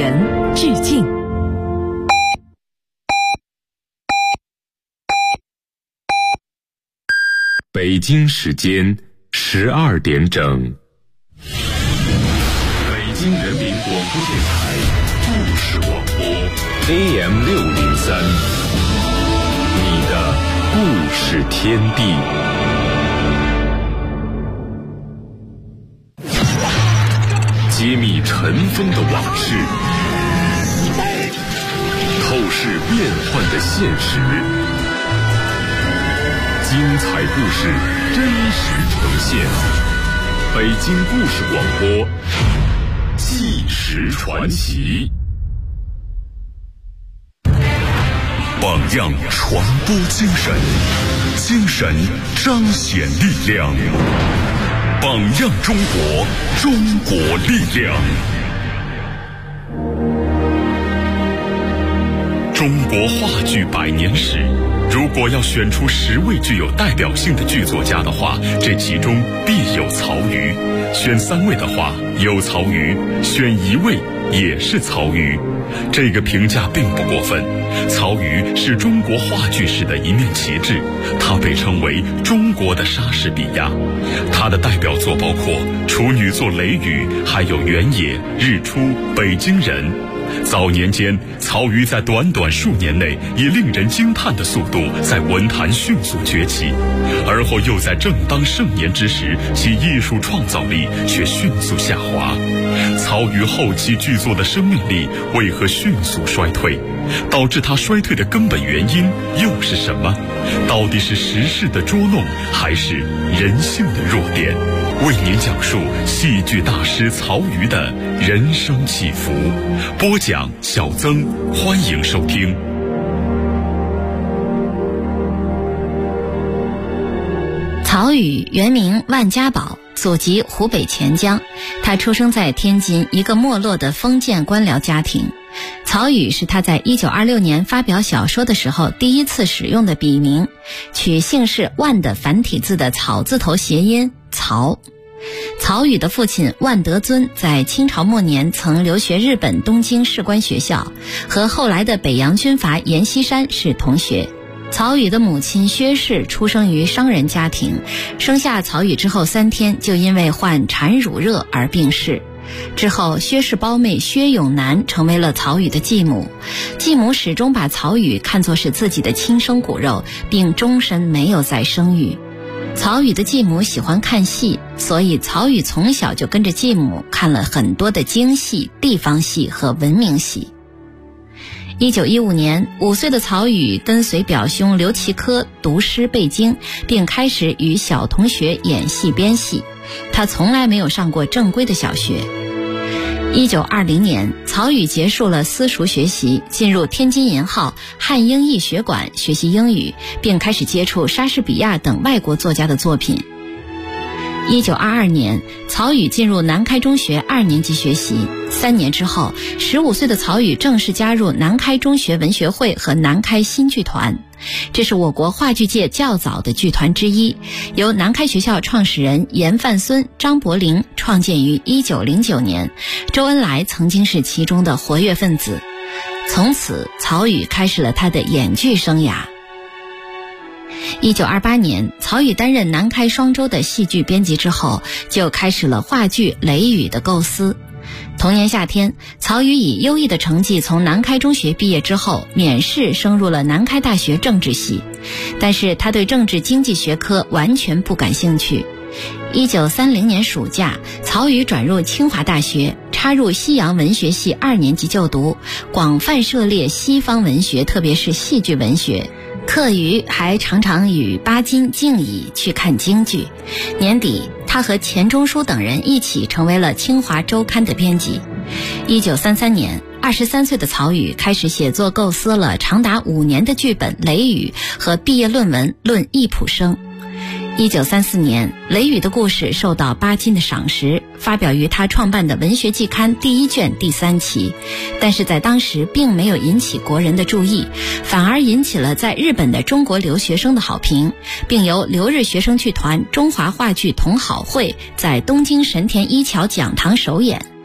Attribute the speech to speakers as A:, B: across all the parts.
A: 人致敬。
B: 北京时间12点整，北京人民广播电台故事广播 AM603， 你的故事天地。揭秘尘封的往事，透视变幻的现实，精彩故事真实呈现。北京故事广播，纪实传奇。榜样传播精神，精神彰显力量。榜样中国，中国力量。中国话剧100年史，如果要选出10位具有代表性的剧作家的话，这其中必有曹禺。选3位的话，有曹禺；选1位也是曹禺。这个评价并不过分。曹禺是中国话剧史的一面旗帜，他被称为中国的莎士比亚。他的代表作包括处女作《雷雨》，还有《原野》《日出》《北京人》。早年间，曹禺在短短数年内以令人惊叹的速度在文坛迅速崛起，而后又在正当盛年之时，其艺术创造力却迅速下滑。曹禺后期剧作的生命力为何迅速衰退？导致他衰退的根本原因又是什么？到底是时势的捉弄，还是人性的弱点？为您讲述戏剧大师曹禺的人生起伏。播讲小曾，欢迎收听。
C: 曹禺原名万家宝，祖籍湖北潜江。他出生在天津一个没落的封建官僚家庭。曹禺是他在1926年发表小说的时候第一次使用的笔名，取姓氏万的繁体字的草字头谐音曹。曹禺的父亲万德尊在清朝末年曾留学日本东京士官学校，和后来的北洋军阀阎锡山是同学。曹禺的母亲薛氏出生于商人家庭，生下曹禺之后3天就因为患产乳热而病逝。之后，薛氏胞妹薛永南成为了曹禺的继母。继母始终把曹禺看作是自己的亲生骨肉，并终身没有再生育。曹禺的继母喜欢看戏，所以曹禺从小就跟着继母看了很多的京戏、地方戏和文明戏。1915年，5岁的曹禺跟随表兄刘其科读诗背经，并开始与小同学演戏编戏。他从来没有上过正规的小学。1920年，曹禺结束了私塾学习，进入天津银号汉英译学馆学习英语，并开始接触莎士比亚等外国作家的作品。1922年，曹禺进入南开中学2年级学习。3年之后，15岁的曹禺正式加入南开中学文学会和南开新剧团。这是我国话剧界较早的剧团之一，由南开学校创始人严范孙、张伯苓创建于1909年，周恩来曾经是其中的活跃分子。从此，曹禺开始了他的演剧生涯。1928年，曹禺担任南开双周的戏剧编辑之后，就开始了话剧《雷雨》的构思。同年夏天，曹禺以优异的成绩从南开中学毕业之后，免试升入了南开大学政治系，但是他对政治经济学科完全不感兴趣。1930年暑假，曹禺转入清华大学，插入西洋文学系2年级就读，广泛涉猎西方文学，特别是戏剧文学。课余还常常与巴金、敬乙去看京剧。年底，他和钱钟书等人一起成为了清华周刊的编辑。1933年，23岁的曹禺开始写作，构思了长达5年的剧本《雷雨》和毕业论文《论易卜生》。1934年，《雷雨》的故事受到巴金的赏识，发表于他创办的文学季刊第1卷第3期，但是在当时并没有引起国人的注意，反而引起了在日本的中国留学生的好评，并由留日学生剧团中华话剧同好会在东京神田一桥讲堂首演。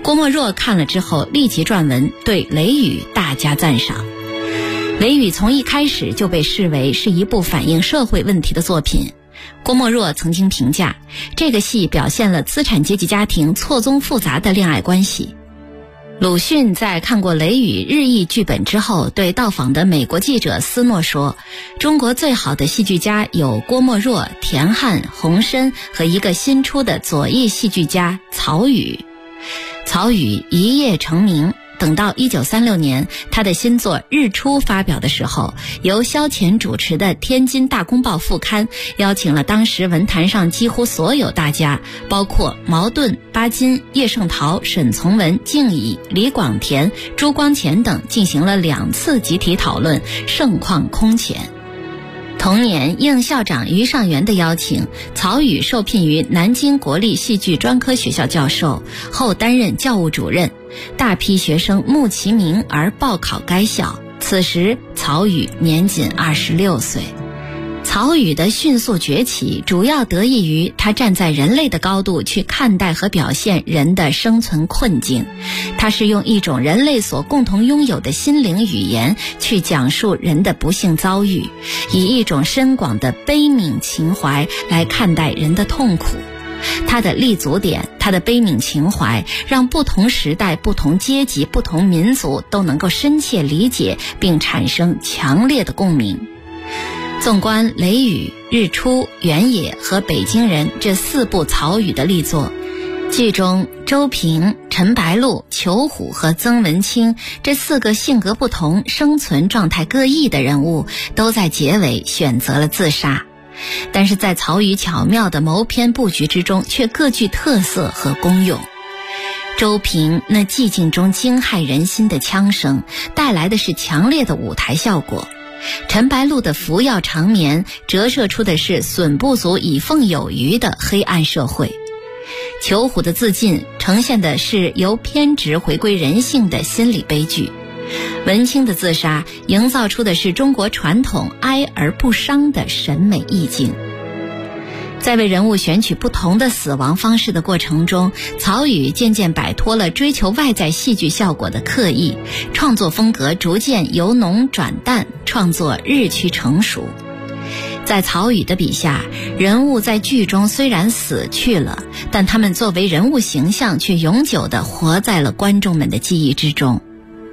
C: 郭沫若看了之后立即撰文对《雷雨》大加赞赏。《雷雨》从一开始就被视为是一部反映社会问题的作品。郭沫若曾经评价，这个戏表现了资产阶级家庭错综复杂的恋爱关系。鲁迅在看过《雷雨》日译剧本之后，对到访的美国记者斯诺说，中国最好的戏剧家有郭沫若、田汉、洪深和一个新出的左翼戏剧家曹禺。曹禺一夜成名，等到1936年他的新作《日出》发表的时候，由萧乾主持的天津大公报副刊邀请了当时文坛上几乎所有大家，包括茅盾、巴金、叶圣陶、沈从文、敬乙、李广田、朱光潜等，进行了2次集体讨论，盛况空前。同年应校长于尚元的邀请，曹禺受聘于南京国立戏剧专科学校教授，后担任教务主任，大批学生慕其名而报考该校。此时曹禺年仅26岁。曹禺的迅速崛起主要得益于他站在人类的高度去看待和表现人的生存困境，他是用一种人类所共同拥有的心灵语言去讲述人的不幸遭遇，以一种深广的悲悯情怀来看待人的痛苦。他的立足点，他的悲悯情怀，让不同时代、不同阶级、不同民族都能够深切理解并产生强烈的共鸣。纵观《雷雨》《日出》《原野》和《北京人》这4部曹禺的力作，剧中周平、陈白露、裘虎和曾文清这4个性格不同、生存状态各异的人物，都在结尾选择了自杀。但是在曹禺巧妙的谋篇布局之中，却各具特色和功用。周平那寂静中惊骇人心的枪声，带来的是强烈的舞台效果。陈白露的服药长眠，折射出的是损不足以奉有余的黑暗社会。裘虎的自尽，呈现的是由偏执回归人性的心理悲剧。文清的自杀，营造出的是中国传统哀而不伤的审美意境。在为人物选取不同的死亡方式的过程中，曹禺渐渐摆脱了追求外在戏剧效果的刻意，创作风格逐渐由浓转淡，创作日趋成熟。在曹禺的笔下，人物在剧中虽然死去了，但他们作为人物形象却永久地活在了观众们的记忆之中。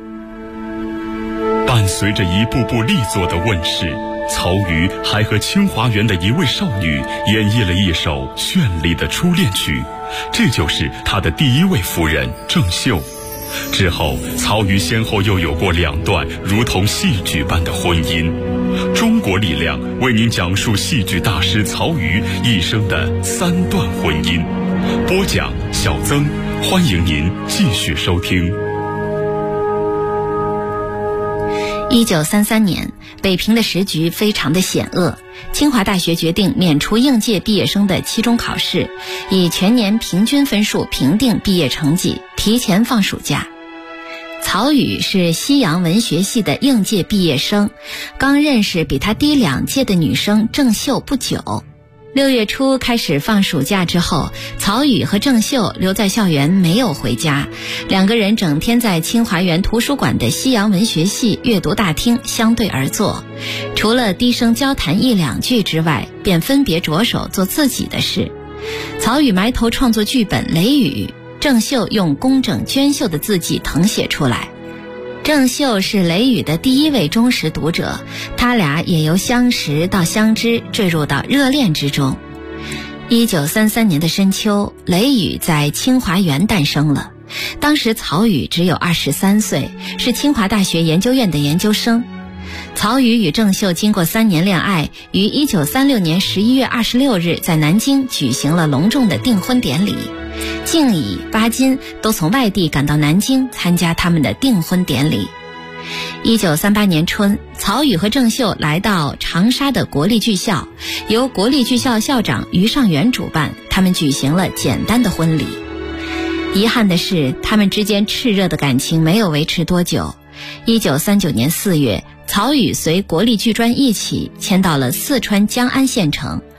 B: 伴随着一部部力作的问世，曹禺还和清华园的一位少女演绎了一首绚丽的初恋曲，这就是他的第1位夫人郑秀。之后，曹禺先后又有过2段如同戏剧般的婚姻。中国力量为您讲述戏剧大师曹禺一生的3段婚姻。播讲小曾，欢迎您继续收听。
C: 1933年，北平的时局非常的险恶，清华大学决定免除应届毕业生的期中考试，以全年平均分数评定毕业成绩，提前放暑假。曹禺是西洋文学系的应届毕业生，刚认识比他低2届的女生郑秀不久。6月初开始放暑假之后，曹禺和郑秀留在校园没有回家，2个人整天在清华园图书馆的西洋文学系阅读大厅相对而坐，除了低声交谈1、2句之外，便分别着手做自己的事。曹禺埋头创作剧本《雷雨》，郑秀用工整娟秀的字迹誊写出来。郑秀是雷雨的第1位忠实读者，他俩也由相识到相知，坠入到热恋之中。1933年的深秋，雷雨在清华园诞生了。当时曹禺只有23岁，是清华大学研究院的研究生。曹禺与郑秀经过3年恋爱，于1936年11月26日在南京举行了隆重的订婚典礼。敬乙、巴金都从外地赶到南京参加他们的订婚典礼。1938年春，曹禺和郑秀来到长沙的国立剧校，由国立剧校校长于尚元主办，他们举行了简单的婚礼。遗憾的是，他们之间炽热的感情没有维持多久。1939年4月，曹禺随国立剧专一起迁到了四川江安县城。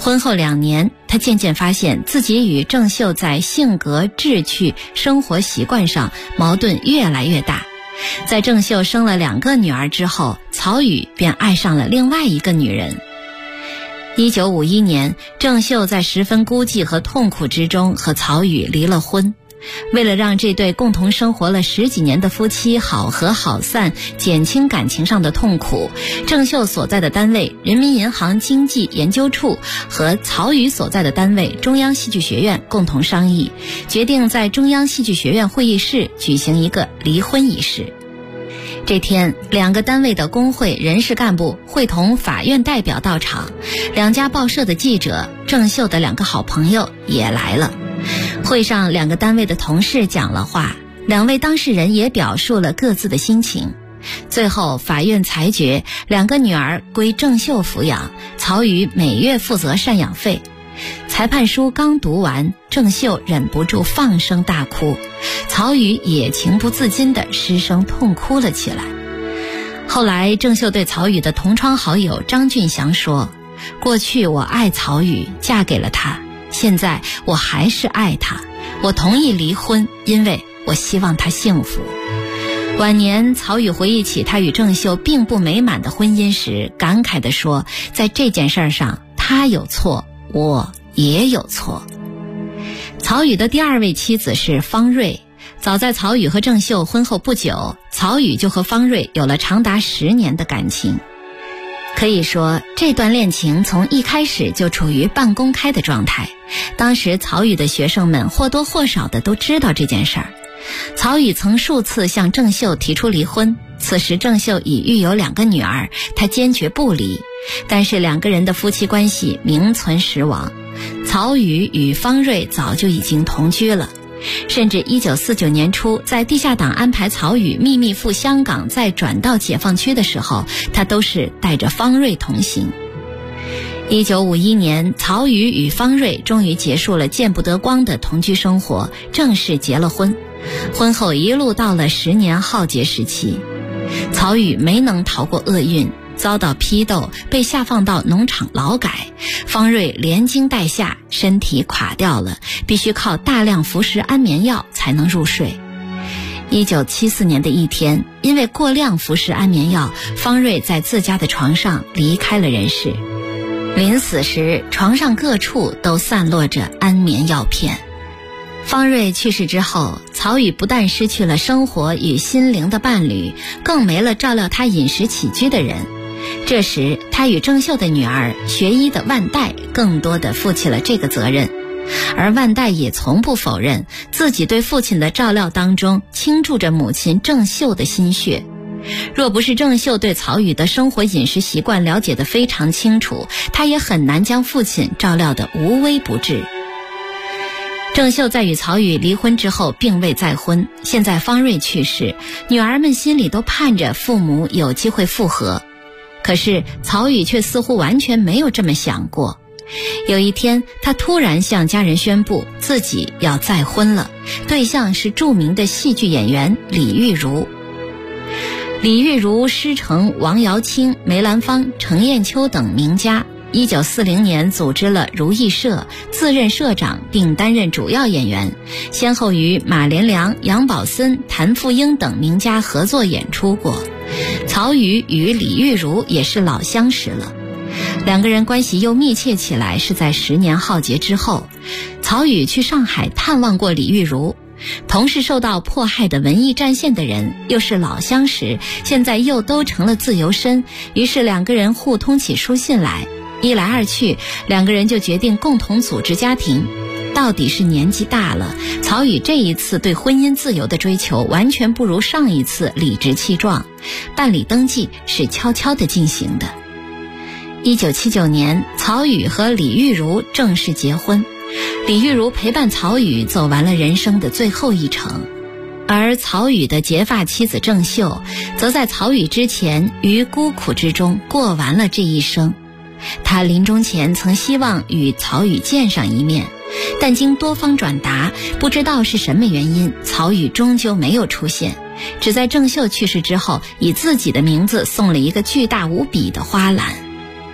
C: 婚后2年，他渐渐发现自己与郑秀在性格、志趣、生活习惯上矛盾越来越大。在郑秀生了2个女儿之后，曹禺便爱上了另外一个女人。1951年，郑秀在十分孤寂和痛苦之中和曹禺离了婚。为了让这对共同生活了10几年的夫妻好合好散，减轻感情上的痛苦，郑秀所在的单位人民银行经济研究处和曹禺所在的单位中央戏剧学院共同商议，决定在中央戏剧学院会议室举行一个离婚仪式。这天，2个单位的工会人事干部会同法院代表到场，2家报社的记者、郑秀的2个好朋友也来了。会上2个单位的同事讲了话，2位当事人也表述了各自的心情。最后法院裁决2个女儿归郑秀抚养，曹禺每月负责赡养费。裁判书刚读完，郑秀忍不住放声大哭，曹禺也情不自禁地失声痛哭了起来。后来郑秀对曹禺的同窗好友张俊祥说，过去我爱曹禺，嫁给了他，现在我还是爱他，我同意离婚，因为我希望他幸福。晚年曹禺回忆起他与郑秀并不美满的婚姻时，感慨地说，在这件事上他有错，我也有错。曹禺的第2位妻子是方瑞，早在曹禺和郑秀婚后不久，曹禺就和方瑞有了长达10年的感情。可以说，这段恋情从一开始就处于半公开的状态。当时曹禺的学生们或多或少的都知道这件事儿。曹禺曾数次向郑秀提出离婚，此时郑秀已育有2个女儿，他坚决不离。但是2个人的夫妻关系名存实亡。曹禺与方瑞早就已经同居了，甚至1949年初，在地下党安排曹禺秘密赴香港再转到解放区的时候，他都是带着方瑞同行。1951年，曹禺与方瑞终于结束了见不得光的同居生活，正式结了婚。婚后一路到了10年浩劫时期，曹禺没能逃过厄运，遭到批斗，被下放到农场劳改。方瑞连惊带吓，身体垮掉了，必须靠大量服食安眠药才能入睡。1974年的一天，因为过量服食安眠药，方瑞在自家的床上离开了人世。临死时，床上各处都散落着安眠药片。方瑞去世之后，曹禺不但失去了生活与心灵的伴侣，更没了照料他饮食起居的人。这时，他与郑秀的女儿学医的万代更多地负起了这个责任，而万代也从不否认自己对父亲的照料当中倾注着母亲郑秀的心血。若不是郑秀对曹禺的生活饮食习惯了解得非常清楚，他也很难将父亲照料得无微不至。郑秀在与曹禺离婚之后并未再婚，现在方瑞去世，女儿们心里都盼着父母有机会复合。可是曹禺却似乎完全没有这么想过。有一天，他突然向家人宣布自己要再婚了，对象是著名的戏剧演员李玉茹。李玉茹师承王瑶卿、梅兰芳、程砚秋等名家，1940年组织了如意社，自任社长并担任主要演员，先后与马连良、杨宝森、谭富英等名家合作演出过。曹禺与李玉茹也是老相识了，2个人关系又密切起来是在10年浩劫之后。曹禺去上海探望过李玉茹，同是受到迫害的文艺战线的人，又是老相识，现在又都成了自由身，于是2个人互通起书信来。一来二去，2个人就决定共同组织家庭。到底是年纪大了，曹禺这一次对婚姻自由的追求完全不如上一次理直气壮。办理登记是悄悄地进行的。1979年，曹禺和李玉茹正式结婚，李玉茹陪伴曹禺走完了人生的最后一程。而曹禺的结发妻子郑秀，则在曹禺之前于孤苦之中过完了这一生。他临终前曾希望与曹禺见上一面，但经多方转达，不知道是什么原因，曹禺终究没有出现，只在郑秀去世之后，以自己的名字送了一个巨大无比的花篮。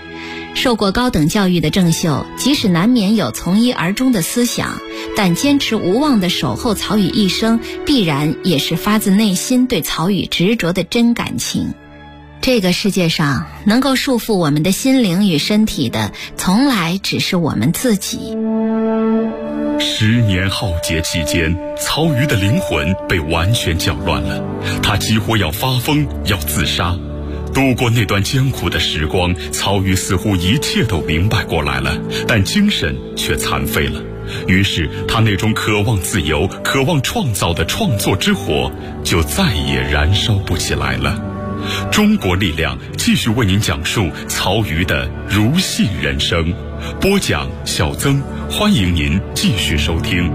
C: 受过高等教育的郑秀，即使难免有从一而终的思想，但坚持无忘地守候曹禺一生，必然也是发自内心对曹禺执着的真感情。这个世界上能够束缚我们的心灵与身体的，从来只是我们自己。
B: 10年浩劫期间，曹禺的灵魂被完全搅乱了，他几乎要发疯，要自杀。度过那段艰苦的时光，曹禺似乎一切都明白过来了，但精神却残废了。于是他那种渴望自由、渴望创造的创作之火就再也燃烧不起来了。中国力量继续为您讲述曹禺的如戏人生，播讲小曾，欢迎您继续收听。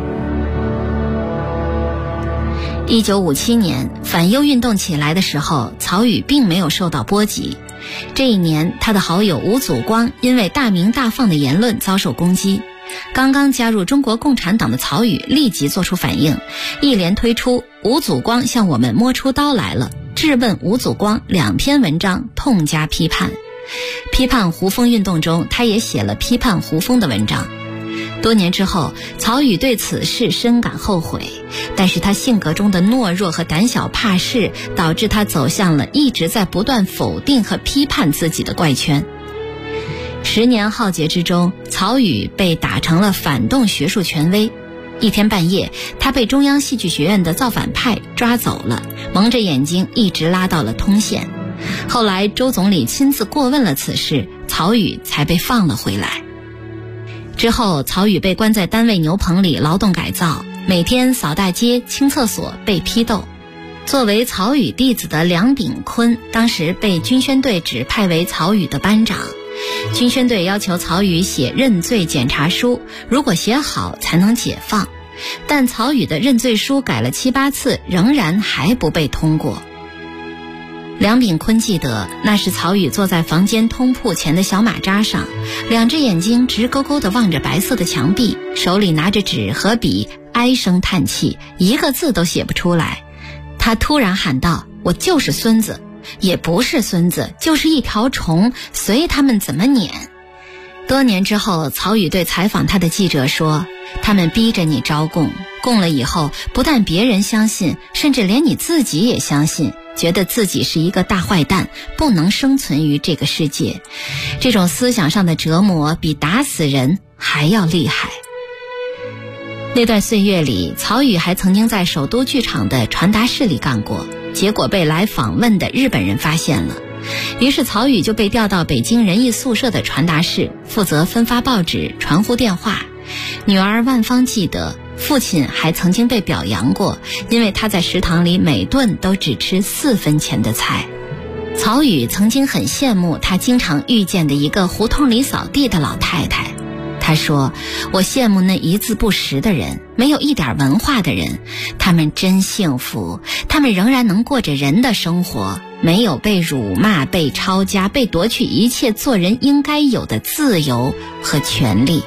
C: 1957年反右运动起来的时候，曹禺并没有受到波及。这一年，他的好友吴祖光因为大鸣大放的言论遭受攻击。刚刚加入中国共产党的曹禺立即做出反应，一连推出吴祖光向我们摸出刀来了、质问吴祖光2篇文章，痛加批判。批判胡风运动中，他也写了批判胡风的文章。多年之后，曹禺对此事深感后悔，但是他性格中的懦弱和胆小怕事，导致他走向了一直在不断否定和批判自己的怪圈。10年浩劫之中，曹禺被打成了反动学术权威。一天半夜，他被中央戏剧学院的造反派抓走了，蒙着眼睛一直拉到了通县。后来周总理亲自过问了此事，曹禺才被放了回来。之后，曹禺被关在单位牛棚里劳动改造，每天扫大街、清厕所，被批斗。作为曹禺弟子的梁秉昆，当时被军宣队指派为曹禺的班长。军宣队要求曹禺写认罪检查书，如果写好才能解放。但曹禺的认罪书改了7、8次，仍然还不被通过。梁秉昆记得，那是曹禺坐在房间通铺前的小马扎上，2只眼睛直勾勾地望着白色的墙壁，手里拿着纸和笔，唉声叹气，一个字都写不出来。他突然喊道：“我就是孙子，也不是孙子，就是一条虫，随他们怎么撵。”多年之后，曹禺对采访他的记者说：“他们逼着你招供，供了以后，不但别人相信，甚至连你自己也相信，觉得自己是一个大坏蛋，不能生存于这个世界。这种思想上的折磨比打死人还要厉害。”那段岁月里，曹禺还曾经在首都剧场的传达室里干过，结果被来访问的日本人发现了。于是曹禺就被调到北京人艺宿舍的传达室，负责分发报纸、传呼电话。女儿万芳记得，父亲还曾经被表扬过，因为他在食堂里每顿都只吃4分钱的菜。曹禺曾经很羡慕他经常遇见的一个胡同里扫地的老太太。他说：“我羡慕那一字不识的人，没有一点文化的人，他们真幸福，他们仍然能过着人的生活，没有被辱骂、被抄家、被夺去一切做人应该有的自由和权利。”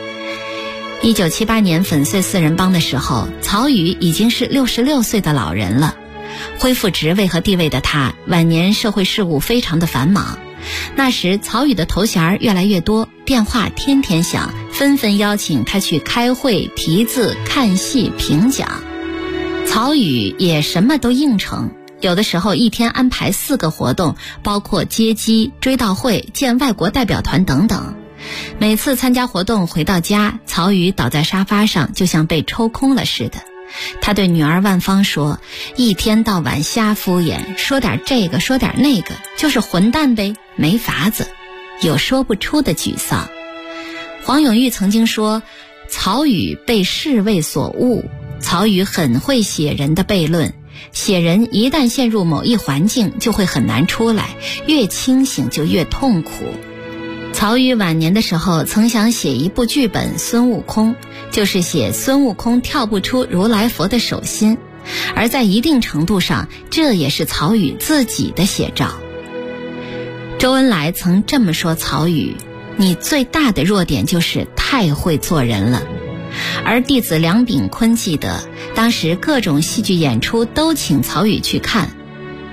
C: 1978年粉碎4人帮的时候，曹禺已经是66岁的老人了。恢复职位和地位的他，晚年社会事务非常的繁忙。那时曹禺的头衔越来越多，电话天天响，纷纷邀请他去开会、题字、看戏、评讲。曹禺也什么都应承，有的时候一天安排4个活动，包括接机、追悼会、见外国代表团等等。每次参加活动回到家，曹禺倒在沙发上，就像被抽空了似的。他对女儿万芳说：“一天到晚瞎敷衍，说点这个说点那个，就是混蛋呗，没法子，有说不出的沮丧。”黄永玉曾经说：“曹禺被世味所误。”曹禺很会写人的悖论，写人一旦陷入某一环境，就会很难出来，越清醒就越痛苦。曹禺晚年的时候曾想写一部剧本《孙悟空》，就是写孙悟空跳不出如来佛的手心，而在一定程度上，这也是曹禺自己的写照。周恩来曾这么说曹禺：“你最大的弱点就是太会做人了。”而弟子梁秉昆记得，当时各种戏剧演出都请曹禺去看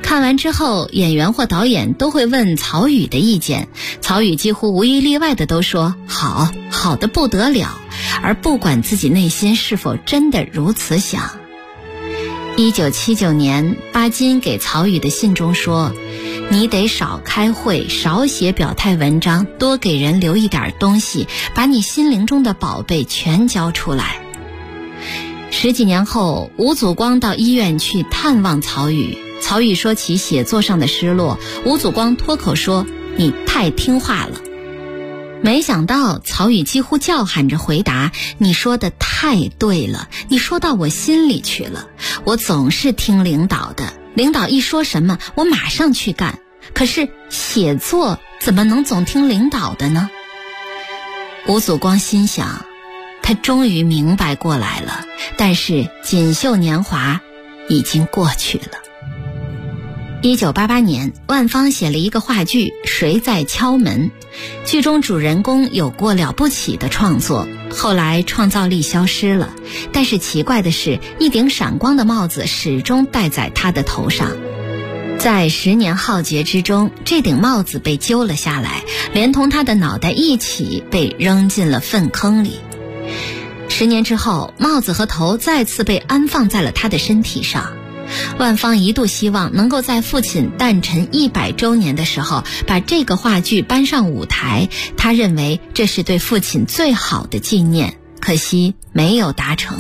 C: 看完之后，演员或导演都会问曹禺的意见，曹禺几乎无一例外的都说好，好的不得了，而不管自己内心是否真的如此想。1979年，巴金给曹禺的信中说，你得少开会，少写表态文章，多给人留一点东西，把你心灵中的宝贝全交出来。10几年后，吴祖光到医院去探望曹禺，曹禺说起写作上的失落，吴祖光脱口说，你太听话了。没想到曹禺几乎叫喊着回答，你说的太对了，你说到我心里去了，我总是听领导的，领导一说什么我马上去干，可是写作怎么能总听领导的呢？吴祖光心想，他终于明白过来了，但是锦绣年华已经过去了。1988年，万芳写了一个话剧《谁在敲门》，剧中主人公有过了不起的创作，后来创造力消失了，但是奇怪的是，一顶闪光的帽子始终戴在他的头上。在10年浩劫之中，这顶帽子被揪了下来，连同他的脑袋一起被扔进了粪坑里。10年之后，帽子和头再次被安放在了他的身体上。万芳一度希望能够在父亲诞辰100周年的时候把这个话剧搬上舞台，他认为这是对父亲最好的纪念，可惜没有达成。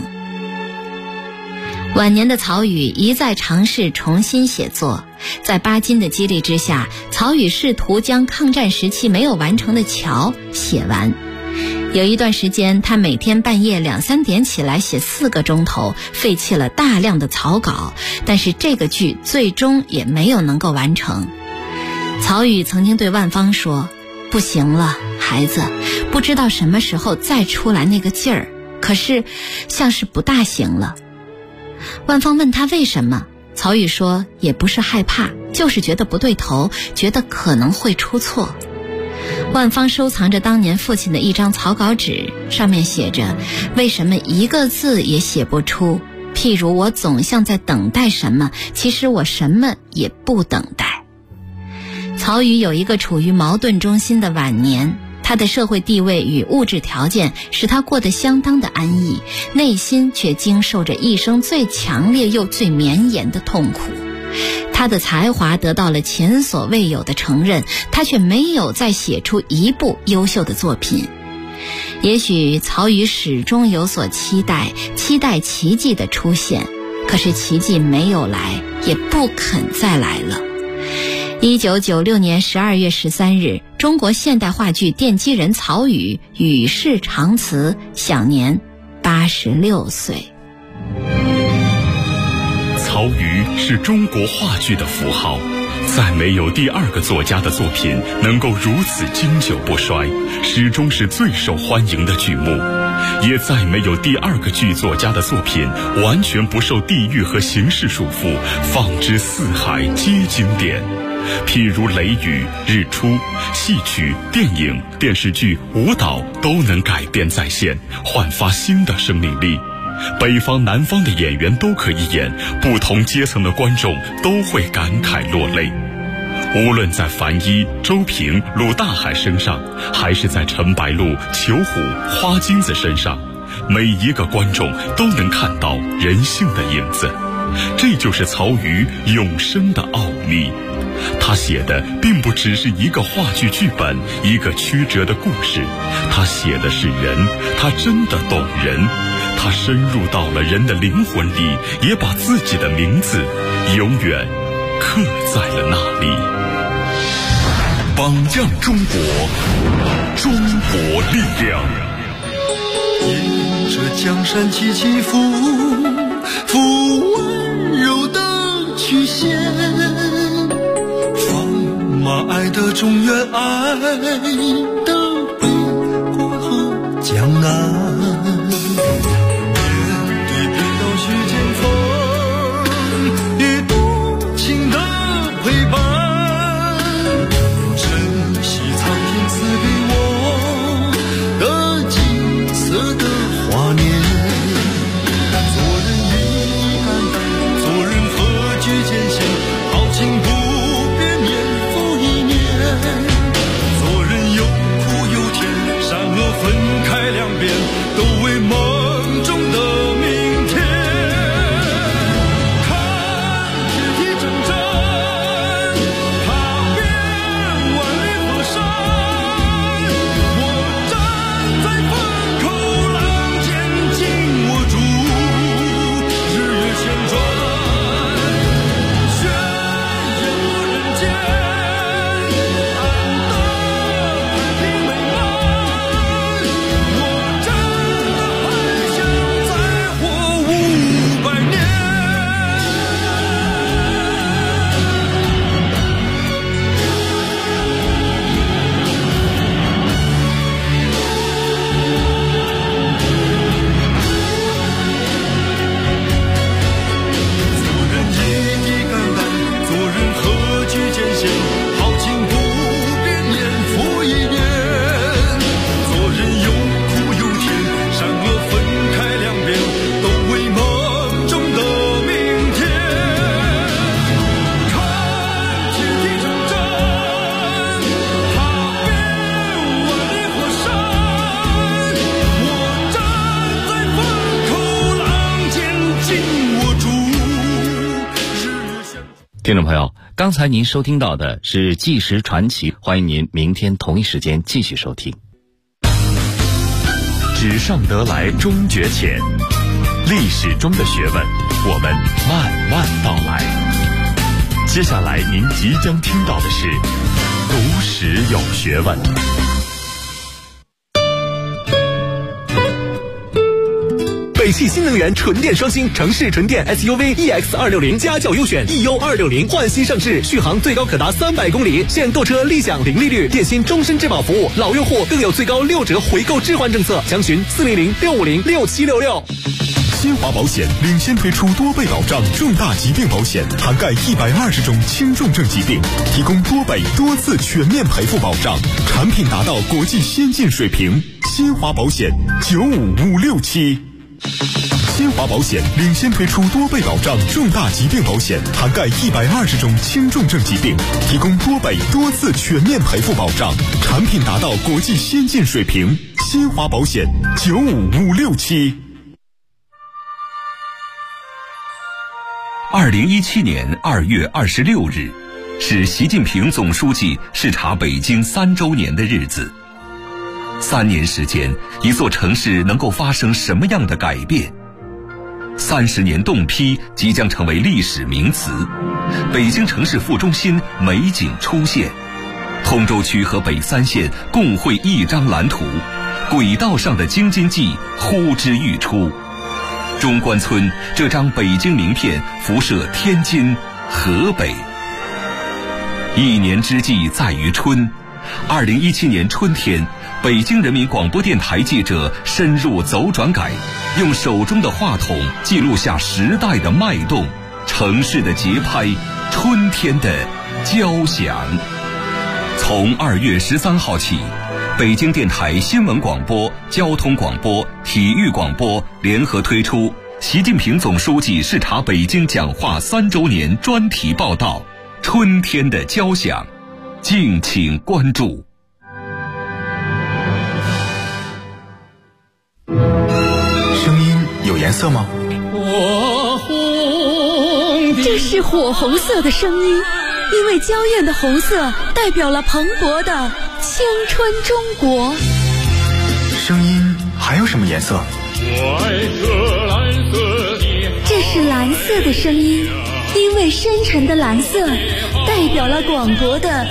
C: 晚年的曹禺一再尝试重新写作，在巴金的激励之下，曹禺试图将抗战时期没有完成的《桥》写完。有一段时间，他每天半夜2、3点起来写4个钟头，废弃了大量的草稿，但是这个剧最终也没有能够完成。曹禺曾经对万芳说，不行了，孩子，不知道什么时候再出来那个劲儿，可是像是不大行了。万芳问他为什么，曹禺说，也不是害怕，就是觉得不对头，觉得可能会出错。万芳收藏着当年父亲的一张草稿纸，上面写着，为什么一个字也写不出，譬如我总像在等待什么，其实我什么也不等待。曹禺有一个处于矛盾中心的晚年，他的社会地位与物质条件使他过得相当的安逸，内心却经受着一生最强烈又最绵延的痛苦。他的才华得到了前所未有的承认，他却没有再写出一部优秀的作品。也许曹禺始终有所期待奇迹的出现，可是奇迹没有来，也不肯再来了。1996年12月13日，中国现代话剧奠基人曹禺与世长辞，享年86岁。
B: 曹禺是中国话剧的符号，再没有第二个作家的作品能够如此经久不衰，始终是最受欢迎的剧目，也再没有第二个剧作家的作品完全不受地域和形式束缚，放之四海皆经典。譬如雷雨、日出，戏曲、电影、电视剧、舞蹈都能改编再现，焕发新的生命力。北方南方的演员都可以演，不同阶层的观众都会感慨落泪。无论在樊一、周平、鲁大海身上，还是在陈白露、裘虎、花金子身上，每一个观众都能看到人性的影子。这就是曹禺永生的奥秘。他写的并不只是一个话剧剧本，一个曲折的故事，他写的是人，他真的懂人，他深入到了人的灵魂里，也把自己的名字永远刻在了那里。榜样中国，中国力量。
A: 沿着江山起起伏伏，温柔的曲线，放马爱的中原，爱的北国和江南。做人何惧艰险，豪情
D: 听众朋友，刚才您收听到的是纪实传奇，欢迎您明天同一时间继续收听。
B: 纸上得来终觉浅，历史中的学问，我们慢慢道来。接下来您即将听到的是读史有学问。
E: 北汽新能源纯电双星城市纯电 SUV EX260家轿优选 EU260焕新上市，续航最高可达300公里，现购车立享零利率，电信终身质保服务，老用户更有最高6折回购置换政策，详询400-650-6766。
F: 新华保险领先推出多倍保障重大疾病保险，涵盖120种轻重症疾病，提供多倍多次全面赔付保障，产品达到国际先进水平。新华保险95567。新华保险领先推出多倍保障重大疾病保险，涵盖120种轻重症疾病，提供多倍多次全面赔付保障，产品达到国际先进水平。新华保险95567。
G: 2017年2月26日，是习近平总书记视察北京3周年的日子。3年时间，一座城市能够发生什么样的改变？30年冻批即将成为历史名词，北京城市副中心美景出现，通州区和北3县共绘一张蓝图，轨道上的京津冀呼之欲出。中关村这张北京名片辐射天津、河北。一年之计在于春，2017年春天，北京人民广播电台记者深入走转改，用手中的话筒记录下时代的脉动、城市的节拍、春天的交响。从2月13号起，北京电台新闻广播、交通广播、体育广播联合推出习近平总书记视察北京讲话3周年专题报道《春天的交响》，敬请关注。
F: 声音有颜色吗？
H: 这是火红色的声音，因为娇艳的红色代表了蓬勃的青春中国。
F: 声音还有什么颜色？
H: 这是蓝色的声音，因为深沉的蓝色代表了广博的